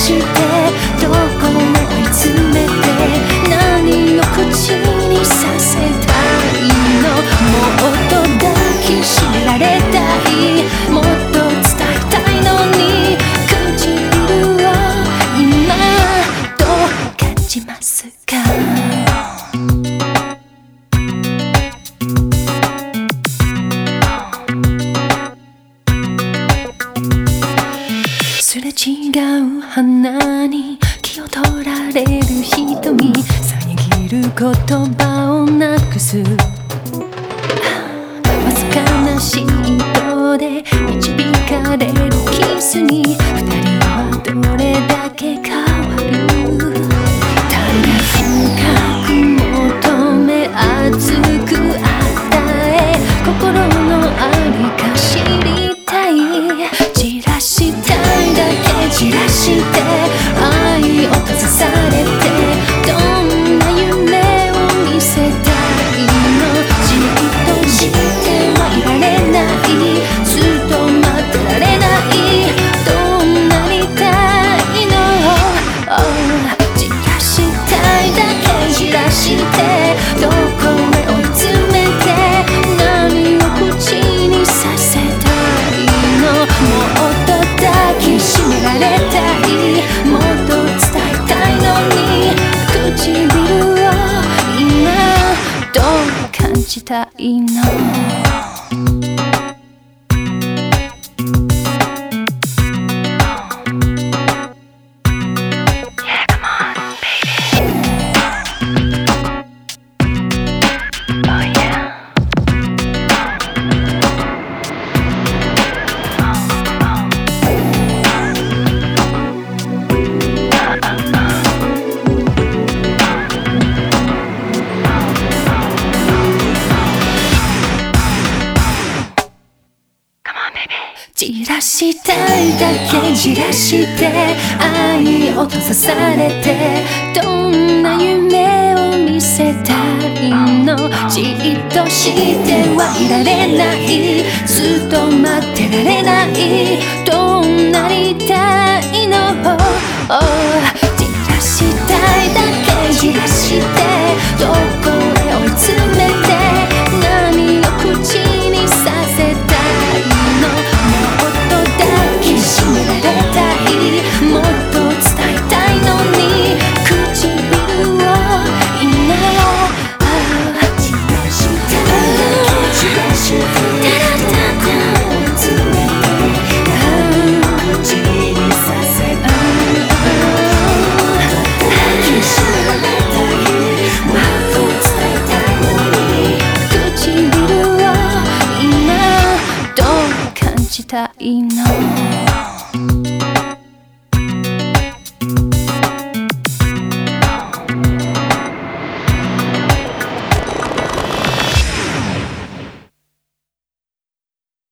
してどこまで追い詰めて何を口にさせたいの。もっと抱きしめられたい、もっと伝えたいのに唇を今どう感じますか。すれ違う花に気を取られる瞳、遮る言葉をなくすわずかなシートで導かれるキスに二人はどれだけ変わる。ただ深く求め熱く与え心のありか知りたい。散らしたいだけ散らして愛を閉ざされてどんな夢を見せたいの。じっとしてはいられない、ずっと待ってられない、どんなにたいの。散らしたいだけ散らしてどこへ追い詰めて何を口にさせたいの。もっと抱きしめられたい、もっと伝えたいのに唇を今どう感じたいの。散らしたいだけ散らして愛を閉ざされてどんな夢を見せたいの。じっとしてはいられない、ずっと待ってられない、どんなにたいの。散らしたいだけ散らしてどこへ追い詰めて何を口にさせたいの。抱きしめられたい、もっと伝えたいのに唇を今散らしたいだけ散らして詰めて口にさせたい。抱きしめられたい、もっと伝えたいのに唇を今どう感じたいの。